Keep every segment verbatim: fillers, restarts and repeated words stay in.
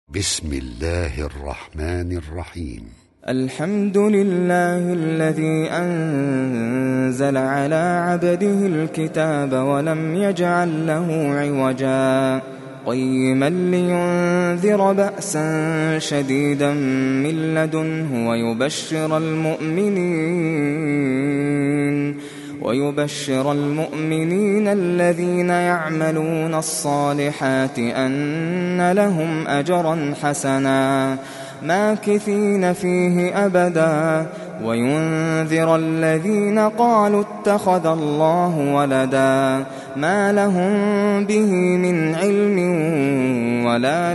بسم الله الرحمن الرحيم. الحمد لله الذي أنزل على عبده الكتاب ولم يجعل له عوجا قيما لينذر بأسا شديدا من لدنه ويبشر المؤمنين ويبشر المؤمنين الذين يعملون الصالحات أن لهم أجرا حسنا ماكثين فيه أبدا وينذر الذين قالوا اتخذ الله ولدا ما لهم به من علم ولا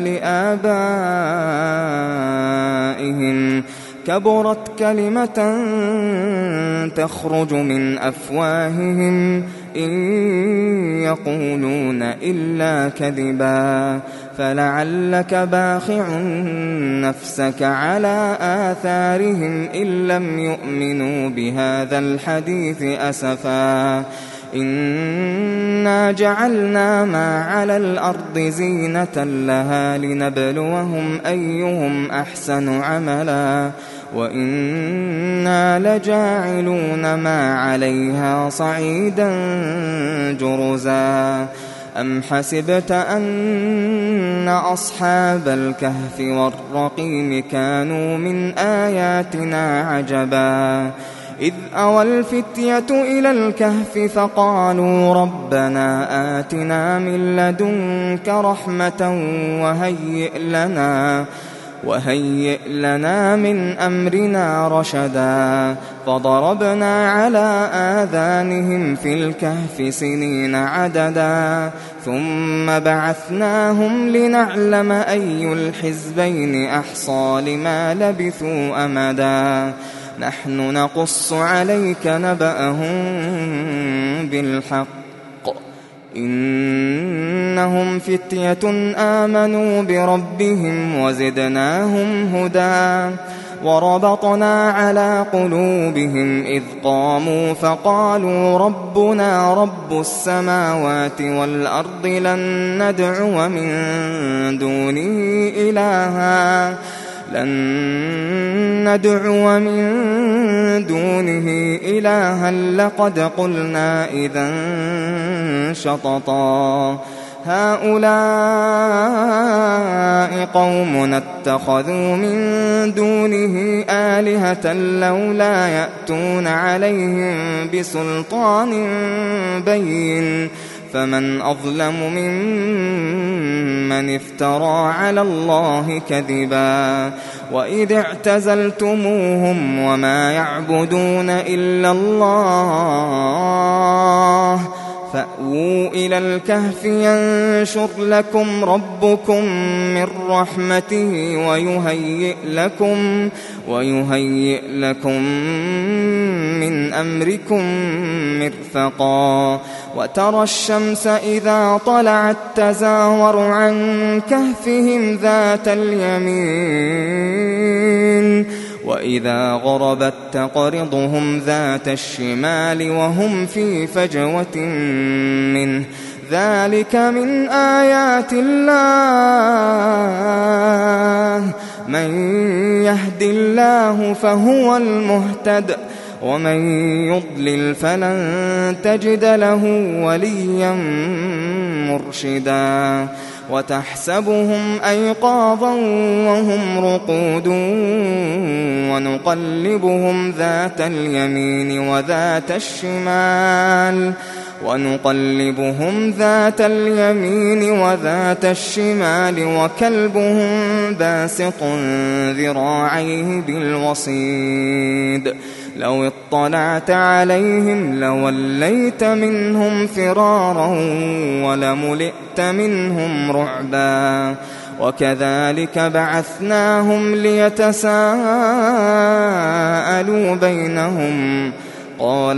لآبائهم كبرت كلمة تخرج من أفواههم إن يقولون إلا كذبا فلعلك باخع نفسك على آثارهم إن لم يؤمنوا بهذا الحديث أسفا إنا جعلنا ما على الأرض زينة لها لنبلوهم أيهم أحسن عملا وإنا لجاعلون ما عليها صعيدا جرزا أم حسبت أن أصحاب الكهف والرقيم كانوا من آياتنا عجبا إذ أوى الفتية إلى الكهف فقالوا ربنا آتنا من لدنك رحمة وهيئ لنا وهيئ لنا من أمرنا رشدا فضربنا على آذانهم في الكهف سنين عددا ثم بعثناهم لنعلم أي الحزبين أحصى لما لبثوا أمدا نحن نقص عليك نبأهم بالحق إنهم فتية آمنوا بربهم وزدناهم هدى وربطنا على قلوبهم إذ قاموا فقالوا ربنا رب السماوات والأرض لن ندعو من دونه إلها لن ندعو من دونه إلها لقد قلنا إذا شططا هؤلاء قومنا اتخذوا من دونه آلهة لولا يأتون عليهم بسلطان بين فمن أظلم ممن افترى على الله كذبا وإذ اعتزلتموهم وما يعبدون إلا الله فأووا إلى الكهف ينشر لكم ربكم من رحمته ويهيئ لكم ويهيئ لكم من أمركم مرفقا وترى الشمس إذا طلعت تزاور عن كهفهم ذات اليمين وإذا غربت تقرضهم ذات الشمال وهم في فجوة منه ذلك من آيات الله من يهد الله فهو المهتد ومن يضلل فلن تجد له وليا مرشدا وتحسبهم أيقاظا وهم رقود ونقلبهم ذات اليمين وذات الشمال ونقلبهم ذات اليمين وذات الشمال وكلبهم باسط ذراعيه بالوصيد لو اطلعت عليهم لوليت منهم فرارا ولملئت منهم رعبا وكذلك بعثناهم ليتساءلوا بينهم قال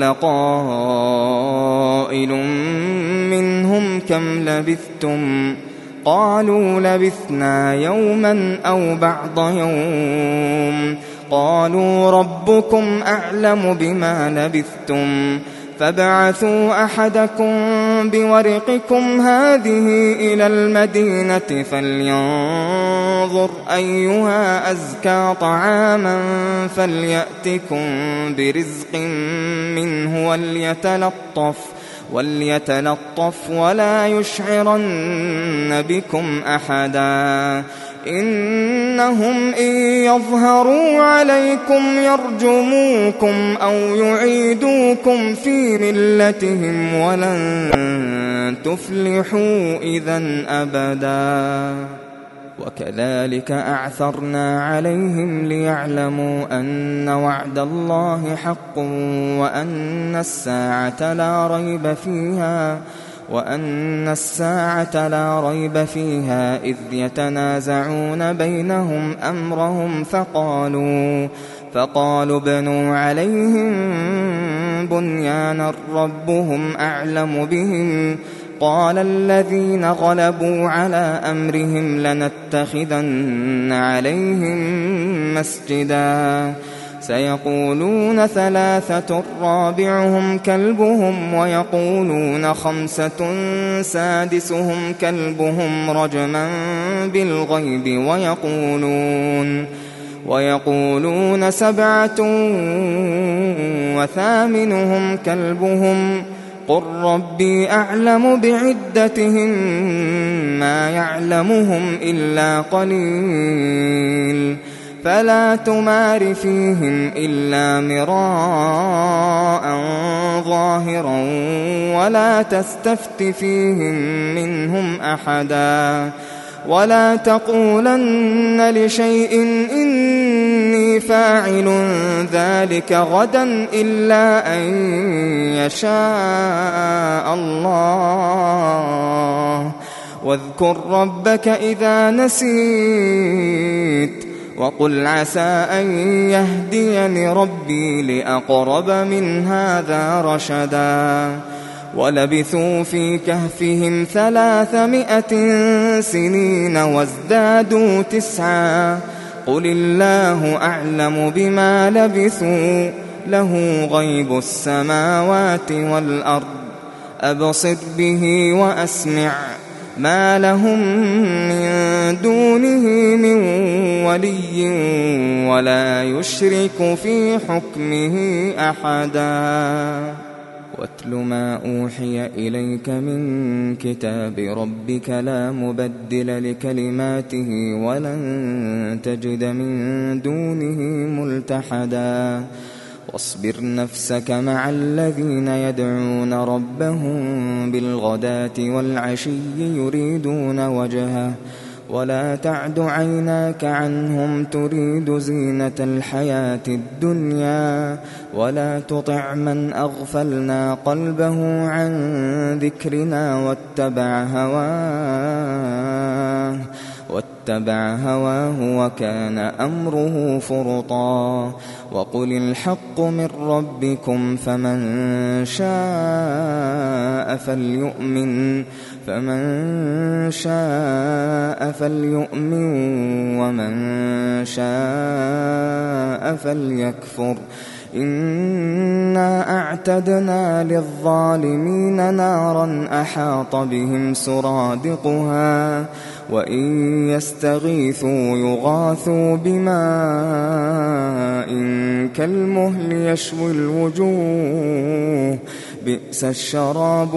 قائل منهم كم لبثتم قالوا لبثنا يوما أو بعض يوم قالوا ربكم أعلم بما لبثتم فابعثوا أحدكم بورقكم هذه إلى المدينة فلينظر فلينظر أيها أزكى طعاما فليأتكم برزق منه وليتلطف وليتلطف ولا يشعرن بكم أحدا إنهم إن يظهروا عليكم يرجموكم أو يعيدوكم في ملتهم ولن تفلحوا إذن أبدا وكذلك أعثرنا عليهم ليعلموا أن وعد الله حق وأن الساعة لا ريب فيها وأن الساعة لا ريب فيها إذ يتنازعون بينهم أمرهم فقالوا فقالوا ابنوا عليهم بنيانا ربهم أعلم بهم قال الذين غلبوا على أمرهم لنتخذن عليهم مسجدا سيقولون ثلاثة رابعهم كلبهم ويقولون خمسة سادسهم كلبهم رجما بالغيب ويقولون ويقولون سبعة وثامنهم كلبهم قل ربي أعلم بعدتهم ما يعلمهم إلا قليل فلا تمار فيهم إلا مراء ظاهرا ولا تستفت فيهم منهم أحدا ولا تقولن لشيء إني فاعل ذلك غدا إلا أن يشاء الله واذكر ربك إذا نسيت وقل عسى أن يهديني ربي لأقرب من هذا رشدا ولبثوا في كهفهم ثلاثمائة سنين وازدادوا تسعا قل الله أعلم بما لبثوا له غيب السماوات والأرض أبصر به وأسمع ما لهم من دونه من ولي ولا يشرك في حكمه أحدا واتل ما أوحي إليك من كتاب ربك لا مبدل لكلماته ولن تجد من دونه ملتحدا واصبر نفسك مع الذين يدعون ربهم بالغداة والعشي يريدون وجهه ولا تعد عيناك عنهم تريد زينة الحياة الدنيا ولا تطع من أغفلنا قلبه عن ذكرنا واتبع هواه واتبع هواه وكان أمره فرطا وقل الحق من ربكم فمن شاء فليؤمن فمن شاء فليؤمن ومن شاء فليكفر إنا أعتدنا للظالمين نارا أحاط بهم سرادقها وإن يستغيثوا يغاثوا بماء كالمهل يشوي الوجوه بئس الشراب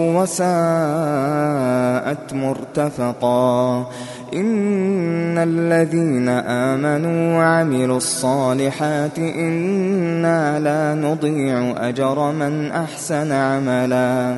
وساءت مرتفقا إن الذين آمنوا وعملوا الصالحات إنا لا نضيع أجر من أحسن عملا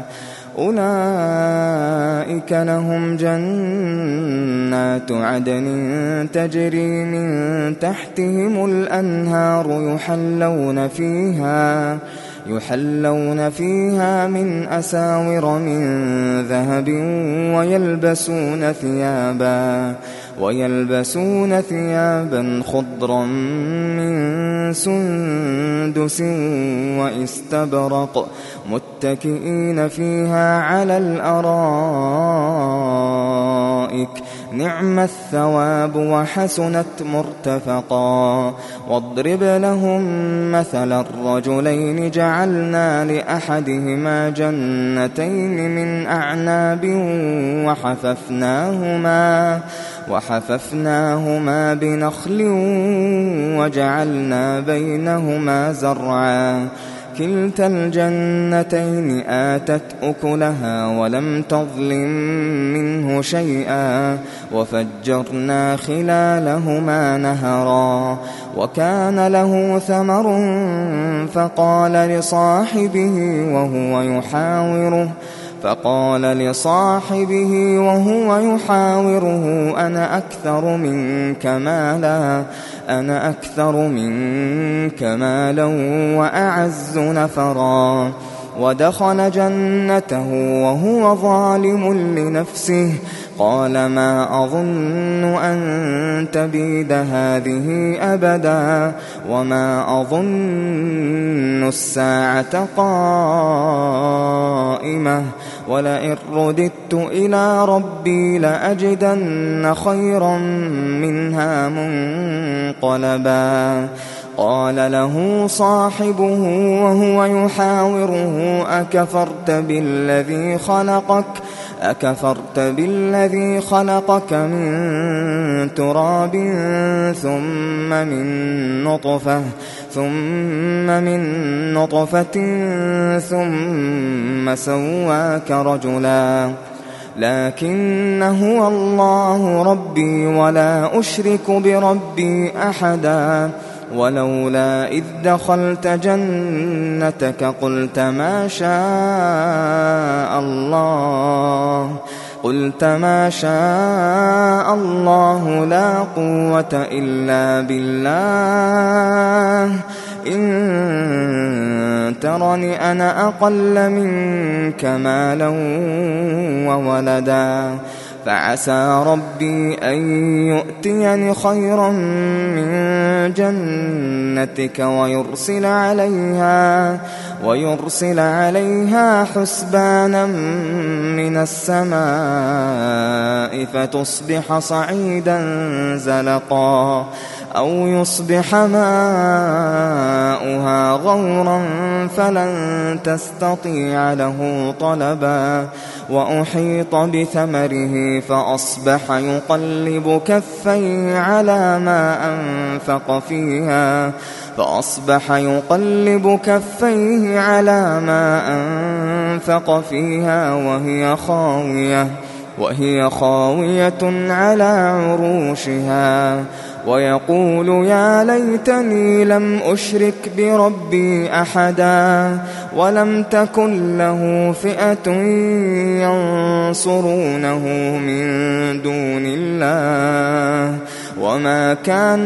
أولئك لهم جنات عدن تجري من تحتهم الأنهار يحلون فيها يحلون فيها من أساور من ذهب ويلبسون ثيابا ويلبسون ثيابا خضرا من سندس واستبرق متكئين فيها على الأرائك نعم الثواب وحسنت مرتفقا. واضرب لهم مثل الرجلين جعلنا لأحدهما جنتين من أعناب وحففناهما وحففناهما بنخل وجعلنا بينهما زرعا كلتا الجنتين آتت أكلها ولم تظلم منه شيئا وفجرنا خلالهما نهرا. وكان له ثمر فقال لصاحبه وهو يحاوره فقال لصاحبه وهو يحاوره أنا أكثر منك مالا أنا أكثر منك مالا وأعز نفرا. ودخل جنته وهو ظالم لنفسه قال ما أظن أن تبيد هذه أبدا وما أظن الساعة قائمة ولئن رددت إلى ربي لأجدن خيرا منها منقلبا. قال له صاحبه وهو يحاوره أكفرت بالذي خلقك أكفرت بالذي خلقك من تراب ثم من نطفة ثم من نطفة ثم سواك رجلا لكن هو الله ربي ولا أشرك بربي أحدا. ولولا إذ دخلت جنتك قلت ما شاء الله قلت ما شاء الله لا قوة إلا بالله إن ترني أنا أقل منك مالا وولدا فعسى ربي أن يؤتيني خيرا من جنتك ويرسل عليها ويرسل عليها حسبانا من السماء فتصبح صعيدا زلقا أو يصبح ماؤها غورا فلن تستطيع له طلبا. وأحيط بثمره فأصبح يقلب كفيه على ما أنفق فيها فأصبح يقلب كفيه على ما أنفق فيها وهي خاوية وهي خاوية على عروشها ويقول يا ليتني لم أشرك بربي أحدا ولم تكن له فئة ينصرونه من دون الله وما كان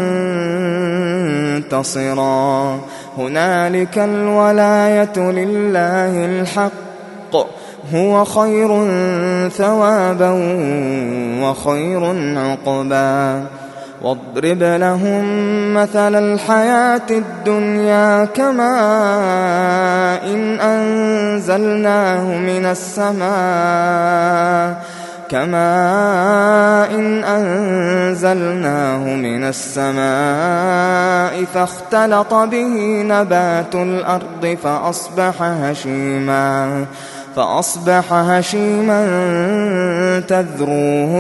منتصرا. هنالك الولاية لله الحق هو خير ثوابا وخير عقبا. واضرب لهم مثل الحياة الدنيا كماء إن أنزلناه من السماء كماء إن أنزلناه من السماء فاختلط به نبات الأرض فأصبح هشيما فأصبح هشيما تذروه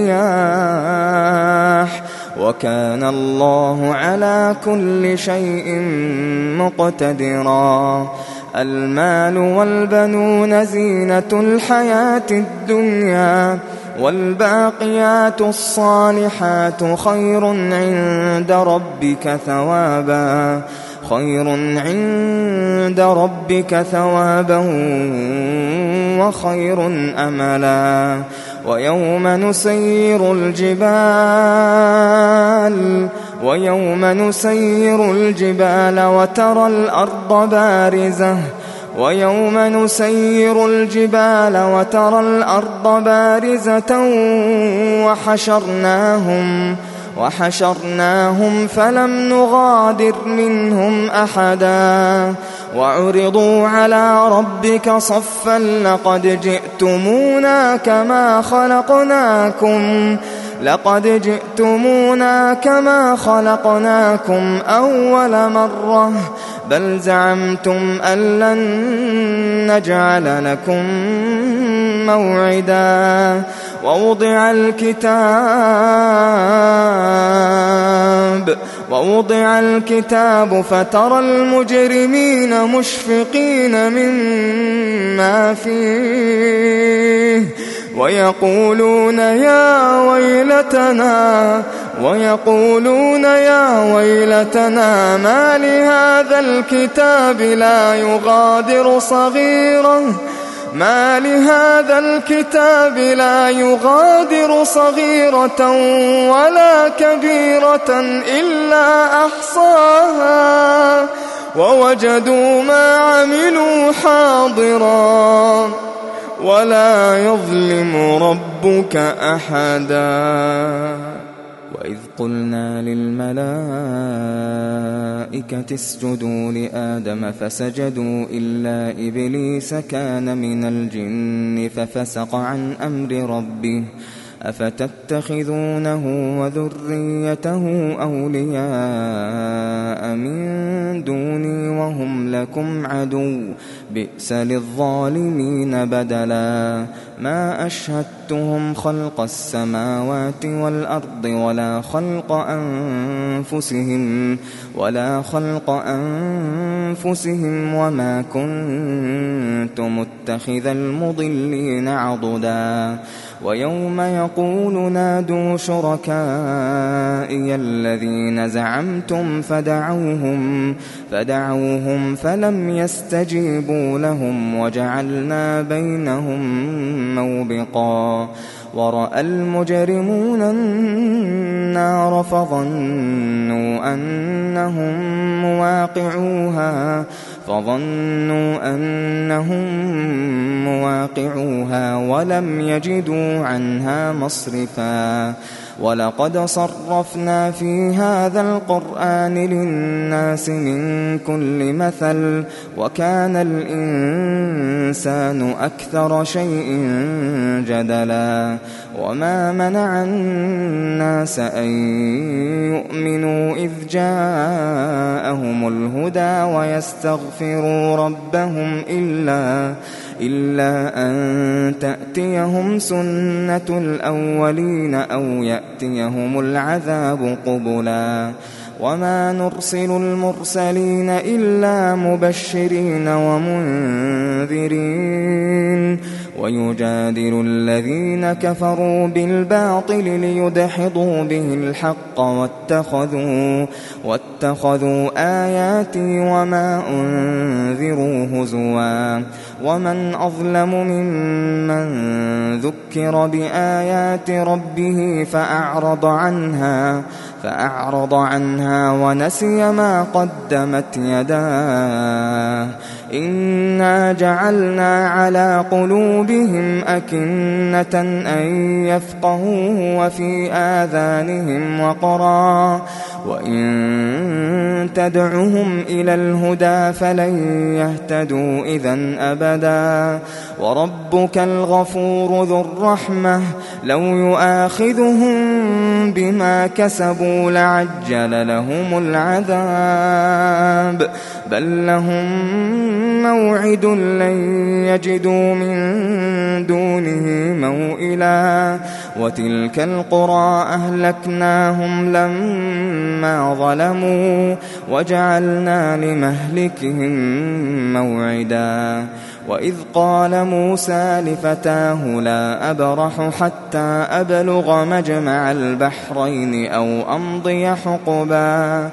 الرياح وكان الله على كل شيء مقتدرا. المال والبنون زينة الحياة الدنيا والباقيات الصالحات خير عند ربك ثوابا خير عند ربك ثوابا وخير أملا. ويوم نسير الجبال ويوم نسير الجبال وترى الأرض بارزة ويوم نسير الجبال وترى الأرض بارزة وحشرناهم وحشرناهم فلم نغادر منهم أحدا وعرضوا على ربك صفا لقد جئتمونا كما خلقناكم لقد جئتمونا كما خلقناكم أول مرة بل زعمتم أن لن نجعل لكم موعدا ووضع الكتاب ووضع الكتاب فترى المجرمين مشفقين مما فيه ويقولون يا ويلتنا ويقولون يا ويلتنا ما لهذا الكتاب لا يغادر صغيرة ما لهذا الكتاب لا يغادر صغيرة ولا كبيرة إلا أحصاها ووجدوا ما عملوا حاضرا ولا يظلم ربك أحدا وإذ قلنا للملائكة اسجدوا لآدم فسجدوا إلا إبليس كان من الجن ففسق عن أمر ربه أفتتخذونه وذريته أولياء من دوني وهم لكم عدو بئس للظالمين بدلا ما أشهدتهم خلق السماوات والأرض ولا خلق أنفسهم ولا خلق أنفسهم وما كنت متخذ المضلين عضدا ويوم يقول نادوا شركائي الذين زعمتم فدعوهم فدعوهم فلم يستجيبوا لهم وجعلنا بينهم موبقا ورأى المجرمون النار فظنوا أنهم مواقعوها فظنوا أنهم مواقعوها ولم يجدوا عنها مصرفا ولقد صرفنا في هذا القرآن للناس من كل مثل وكان الإنسان أكثر شيء جدلا وما منع الناس أن يؤمنوا إذ جاءهم الهدى ويستغفروا ربهم إلا إلا أن تأتيهم سنة الأولين أو يأتيهم العذاب قبلا وما نرسل المرسلين إلا مبشرين ومنذرين ويجادل الذين كفروا بالباطل ليدحضوا به الحق واتخذوا, واتخذوا آياتي وما أنذروا هزوا ومن أظلم ممن ذكر بآيات ربه فأعرض عنها فأعرض عنها ونسي ما قدمت يداه إنا جعلنا على قلوبهم أكنة أن يفقهوه وفي آذانهم وقرا وإن تدعهم إلى الهدى فلن يهتدوا إذن أبدا وربك الغفور ذو الرحمة لو يؤاخذهم بما كسبوا لعجل لهم العذاب بل لهم موعد لن يجدوا من دونه موئلا وتلك القرى أهلكناهم لما ظلموا وجعلنا لمهلكهم موعدا وإذ قال موسى لفتاه لا أبرح حتى أبلغ مجمع البحرين أو أمضي حقبا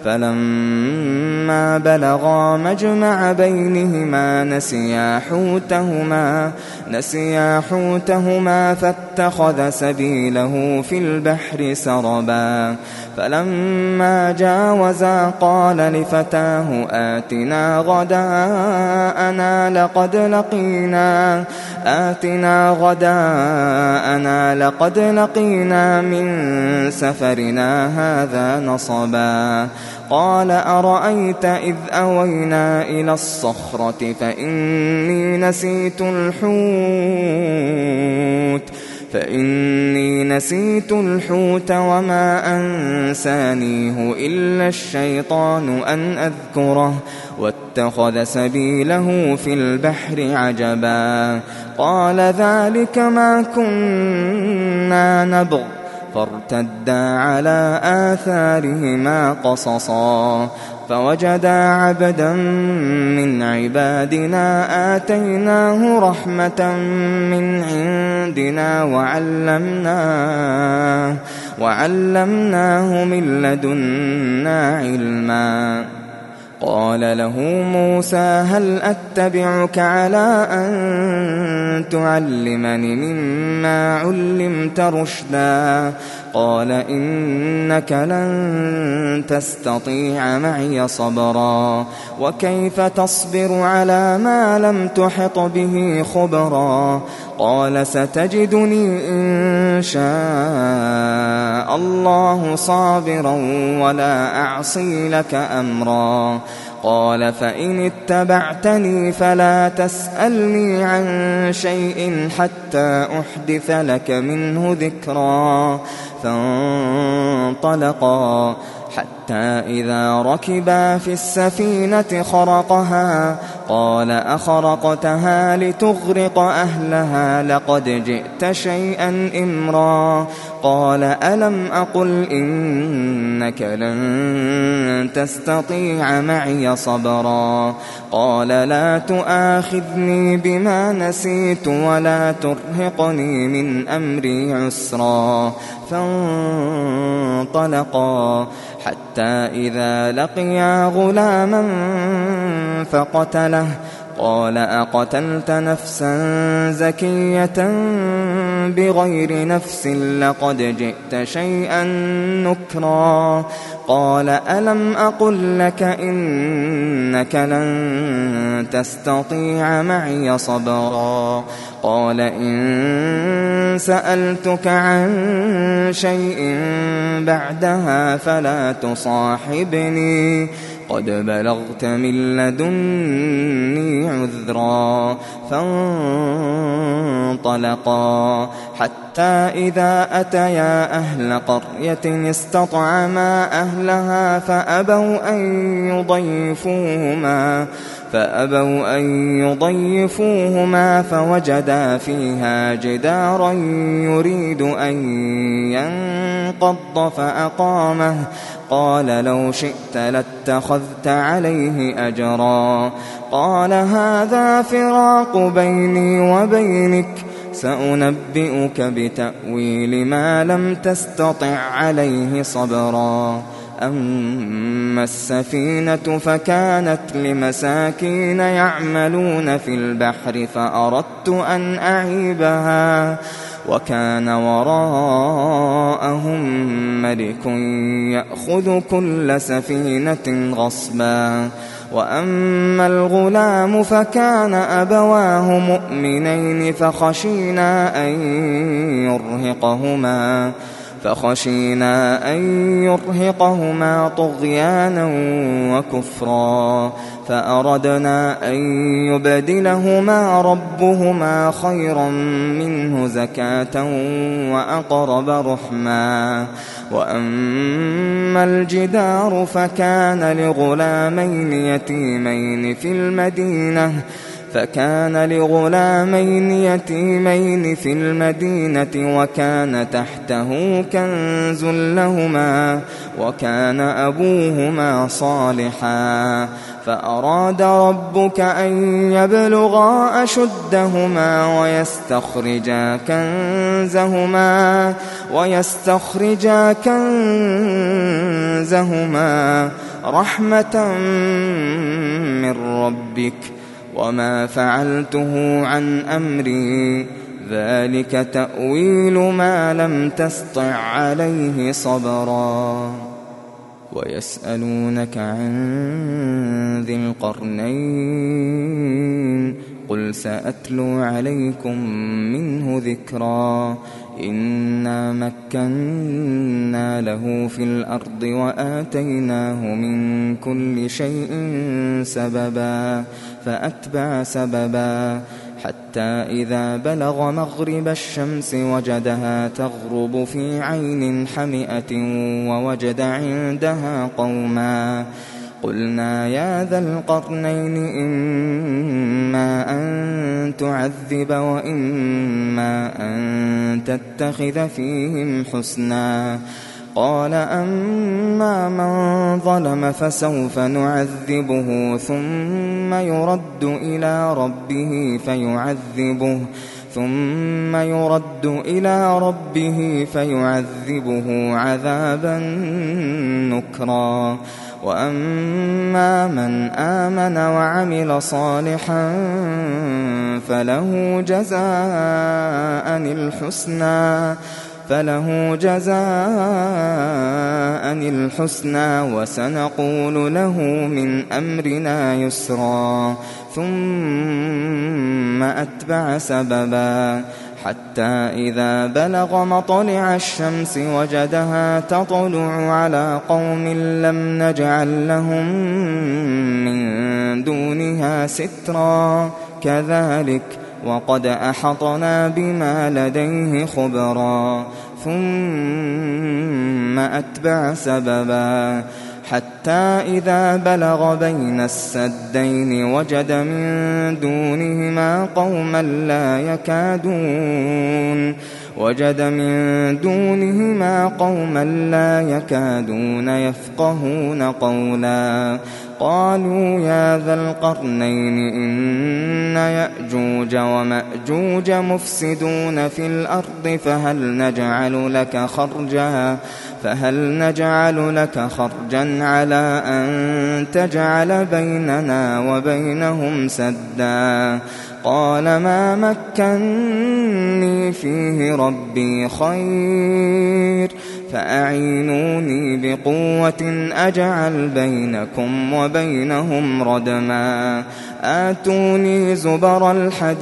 فلما بلغا مجمع بينهما نسيا حوتهما نسيا حوتهما فاتقوا لاتخذ سبيله في البحر سربا فلما جاوزا قال لفتاه آتنا غداءنا لقد لقينا آتنا غداءنا لقد لقينا من سفرنا هذا نصبا قال أرأيت إذ أوينا إلى الصخرة فإني نسيت الحوت فإني نسيت الحوت وما أنسانيه إلا الشيطان أن أذكره واتخذ سبيله في البحر عجبا قال ذلك ما كنا نبغ فارتدا على آثارهما قصصا فوجدا عبدا من عبادنا آتيناه رحمة من عندنا وعلمناه, وعلمناه من لدنا علما قال له موسى هل أتبعك على أن تعلمني مما علمت رشدا قال إنك لن تستطيع معي صبرا وكيف تصبر على ما لم تحط به خبرا قال ستجدني إن شاء الله صابرا ولا أعصي لك أمرا قال فإن اتبعتني فلا تسألني عن شيء حتى أحدث لك منه ذكرا فانطلقا حتى إذا ركبا في السفينة خرقها قال أخرقتها لتغرق أهلها لقد جئت شيئا إمرا قال ألم أقل إنك لن تستطيع معي صبرا قال لا تؤاخذني بما نسيت ولا ترهقني من أمري عسرا فانطلقا حتى إذا لقيا غلاما فقتله قال أقتلت نفسا زكية بغير نفس لقد جئت شيئا نكرا قال ألم أقل لك إنك لن تستطيع معي صبرا قال إن سألتك عن شيء بعدها فلا تصاحبني قد بلغت من لدني عذرا فانطلقا حتى إذا أتيا أهل قرية استطعما أهلها فأبوا أن يضيفوهما فأبوا أن يضيفوهما فوجدا فيها جدارا يريد أن ينقض فأقامه قال لو شئت لاتخذت عليه أجرا قال هذا فراق بيني وبينك سأنبئك بتأويل ما لم تستطع عليه صبرا أما السفينة فكانت لمساكين يعملون في البحر فأردت أن أعيبها وكان وراءهم ملك يأخذ كل سفينة غصبا وأما الغلام فكان أبواه مؤمنين فخشينا أن يرهقهما فخشينا أن يرهقهما طغيانا وكفرا فأردنا أن يبدلهما ربهما خيرا منه زكاة وأقرب رحما وأما الجدار فكان لغلامين يتيمين في المدينة فكان لغلامين يتيمين في المدينة وكان تحته كنز لهما وكان أبوهما صالحا فأراد ربك أن يبلغا أشدهما ويستخرجا كنزهما ويستخرجا كنزهما رحمة من ربك وما فعلته عن أمري ذلك تأويل ما لم تسطع عليه صبرا ويسألونك عن ذي القرنين قل سأتلو عليكم منه ذكرا إنا مكنا له في الأرض وآتيناه من كل شيء سببا فأتبع سببا حتى إذا بلغ مغرب الشمس وجدها تغرب في عين حمئة ووجد عندها قوما قلنا يا ذا القرنين إما أن تعذب وإما أن تتخذ فيهم حسنا قال أما من ظلم فسوف نعذبه ثم يرد إلى ربه فيعذبه ثم يرد إلى ربه فيعذبه عذابا نكرا وأما من آمن وعمل صالحا فله جزاء الحسنى فله جزاء الحسنى وسنقول له من أمرنا يسرا ثم أتبع سببا حتى إذا بلغ مطلع الشمس وجدها تطلع على قوم لم نجعل لهم من دونها سترا كذلك وقد أحطنا بما لديه خبرا ثم أتبع سببا حتى إذا بلغ بين السدين وجد من دونهما قوما لا يكادون وجد من دونهما قوما لا يكادون يفقهون قولا قالوا يا ذا القرنين إن يأجوج ومأجوج مفسدون في الأرض فهل نجعل لك خرجا فهل نجعل لك خرجا على أن تجعل بيننا وبينهم سدا قال ما مكنني فيه ربي خير فأعينوني بقوة أجعل بينكم وبينهم ردما آتوني زبر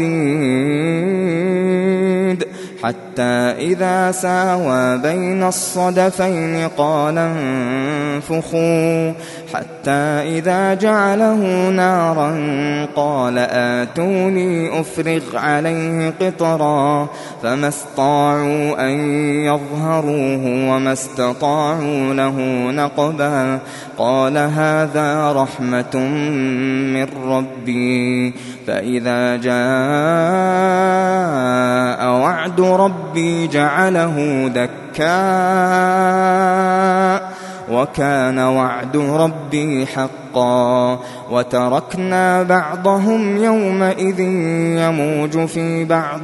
الحديد حتى إذا ساوى بين الصدفين قال انفخوا حتى إذا جعله نارا قال آتوني أفرغ عليه قطرا فما استطاعوا أن يظهروه وما استطاعوا له نقبا قال هذا رحمة من ربي فإذا جاء وعد ربي جعله دكا وكان وعد ربي حقا وتركنا بعضهم يومئذ يموج في بعض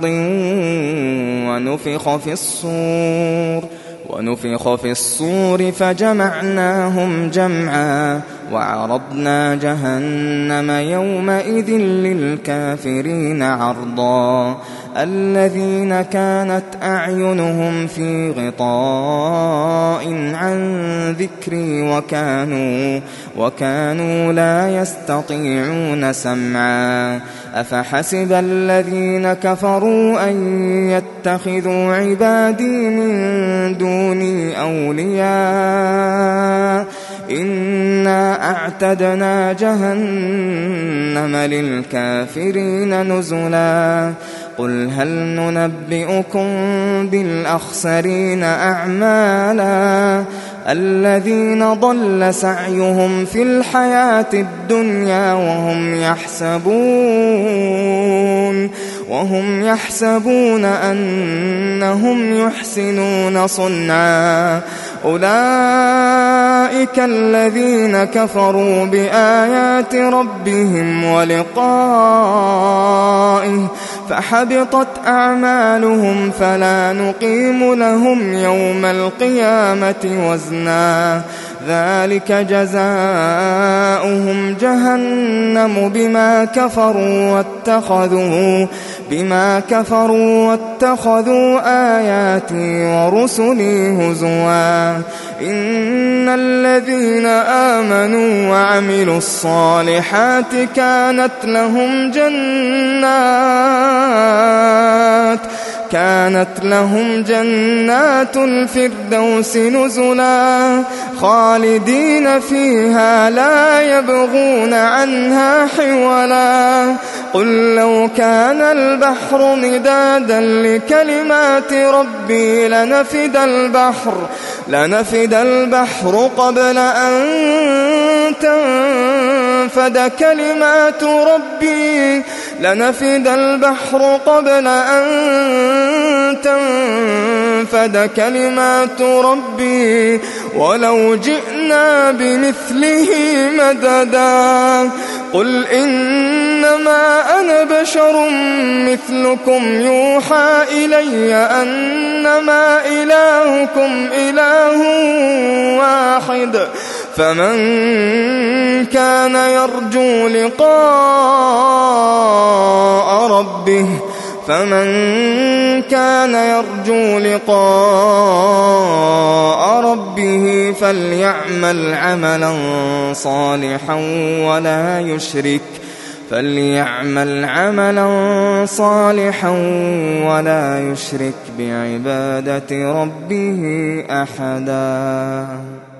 ونفخ في الصور ونفخ في الصور فجمعناهم جمعا وعرضنا جهنم يومئذ للكافرين عرضا الذين كانت أعينهم في غطاء عن ذكري وكانوا وكانوا لا يستطيعون سمعا أفحسب الذين كفروا أن يتخذوا عبادي من دوني أولياء إنا أعتدنا جهنم للكافرين نزلا قل هل ننبئكم بالأخسرين أعمالا الذين ضل سعيهم في الحياة الدنيا وهم يحسبون وهم يحسبون أنهم يحسنون صنعا أولئك الذين كفروا بآيات ربهم ولقائه فحبطت أعمالهم فلا نقيم لهم يوم القيامة وزنا ذلك جزاؤهم جهنم بما كفروا واتخذوا بما كفروا واتخذوا آياتي ورسلي هزوا إن الذين آمنوا وعملوا الصالحات كانت لهم جنات كانت لهم جنات الفردوس نزلا خالدين فيها لا يبغون عنها حولا قل لو كان البحر مدادا لكلمات ربي لنفد البحر لنفد البحر قبل أن تنفد كلمات ربي لنفد البحر قبل أن تنفد كلمات ربي ولو جئنا بمثله مددا قل إنما أنا بشر مثلكم يوحى إلي أنما إلهكم إله واحد فمن كان يرجو لقاء ربه فمن كان يرجو لقاء ربه فليعمل عملا صالحا ولا يشرك فليعمل عملا صالحا ولا يشرك بعبادة ربه أحدا.